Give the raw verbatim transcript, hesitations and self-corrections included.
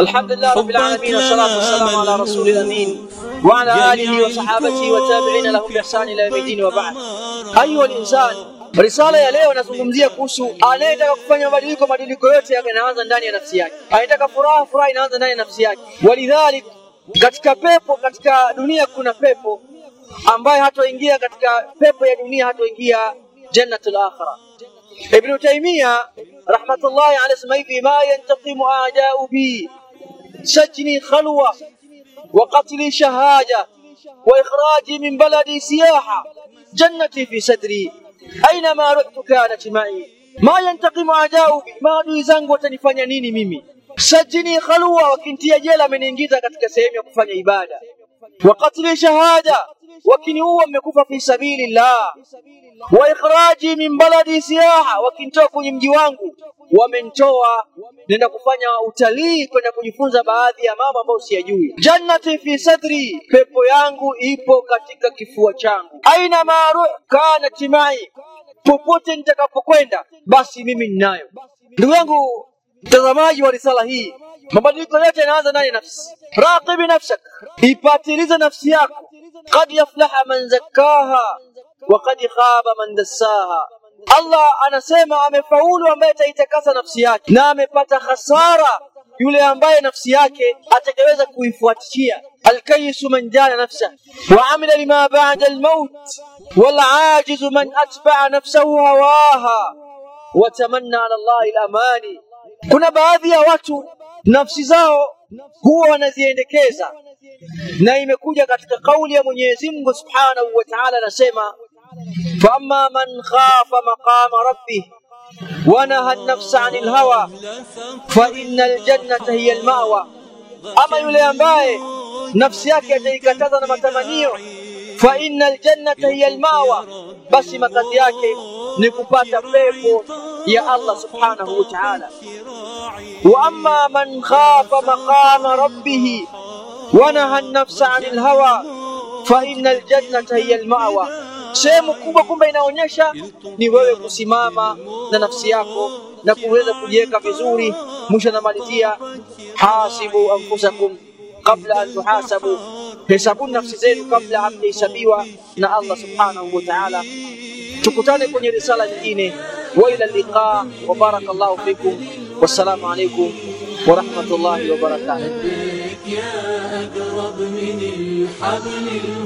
الحمد لله رب العالمين والصلاة والسلام على رسول الأمين وعلى آله وصحابته وتابعين لهم بإحسان إلى يوم الدين وبعد. أيها الإنسان, risala ya leo nazungumzia kuhusu anayetaka kufanya mabadiliko, mabadiliko yote yanaanza ndani ya nafsi yake. Anataka furaha, furaha inaanza ndani ya nafsi yake. Walidhalik, katika pepo, katika dunia kuna pepo ambaye hatoingia katika pepo ya dunia, hatoingia jannatul akhirah. Ibn Taymiyyah rahmatullahi alayhi sema hivi: ma yantaqimu a'da'u bi sajni khalwa wa qatli shahada wa ikhraji min baladi siyaha jannati fi sadri aynama ru'tu kanat ma'i. Ma yantaqimu a'da'u bi, maadui zangu watanifanya nini mimi? Sajni khalwa, wakintia jela, ameniingiza katika sehemu ya kufanya ibada. Wa qatli shahada, wakiniua mmekufa fi sabilillah. Wa ikhraji min baladi siyaha, wakinitoa kwenye mji wangu, wamenitoa nenda kufanya utalii, kwenda kujifunza baadhi ya mambo ambayo siyajui. Jannati fi sadri, pepo yangu ipo katika kifua changu. Aina maru kana timai, popote nitakapokwenda basi mimi ninayo. Ndugu yangu mtazamaji wa risala hii, mabadiliko yote yanaanza ndani ya nafsi. Raqib nafsak, ipatiliza nafsi yako. Qad yaflaha man zakkaha wa qad khaba man dassaha. Allah anasema amefaulu ambaye ataitakasa nafsi yake, na amepata hasara yule ambaye nafsi yake atakaweza kuifuatia. Alkayisu man jana nafsa wa amila lima ba'da almaut, wal ajizu man atba'a nafsahu hawaha wa tamanna ala Allah alamani. Kuna baadhi ya watu nafsi zao huwa wanaziendekeza, na imekuja katika kauli ya Mwenyezi Mungu Subhanahu wa Ta'ala, anasema فأما من خاف مقام ربه ونهى النفس عن الهوى فإن الجنة هي المأوى. أما yule ambaye nafsi yake ataikataza na matamanio, fa innal jannata hiya almawa, basi makazi yake ni kupata pepo ya Allah subhanahu wa ta'ala. Wa amma man khafa maqama rabbih wa nahaa an-nafsa 'anil hawa fa innal jannata hiya almawa. Sehemu kubwa kumbe inaonyesha ni wewe kusimama na nafsi yako na kuweza kujiweka vizuri. Mwisho namalizia, hasibu anfusakum kabla an tuhasabu, hesabu nafsi zenu kabla hamjahesabiwa na Allah subhanahu wa ta'ala. Tukutane kwenye risala nyingine. Wa ila liqa wa barakallahu fikum. Wassalamu alaykum wa rahmatullahi wa barakatuh.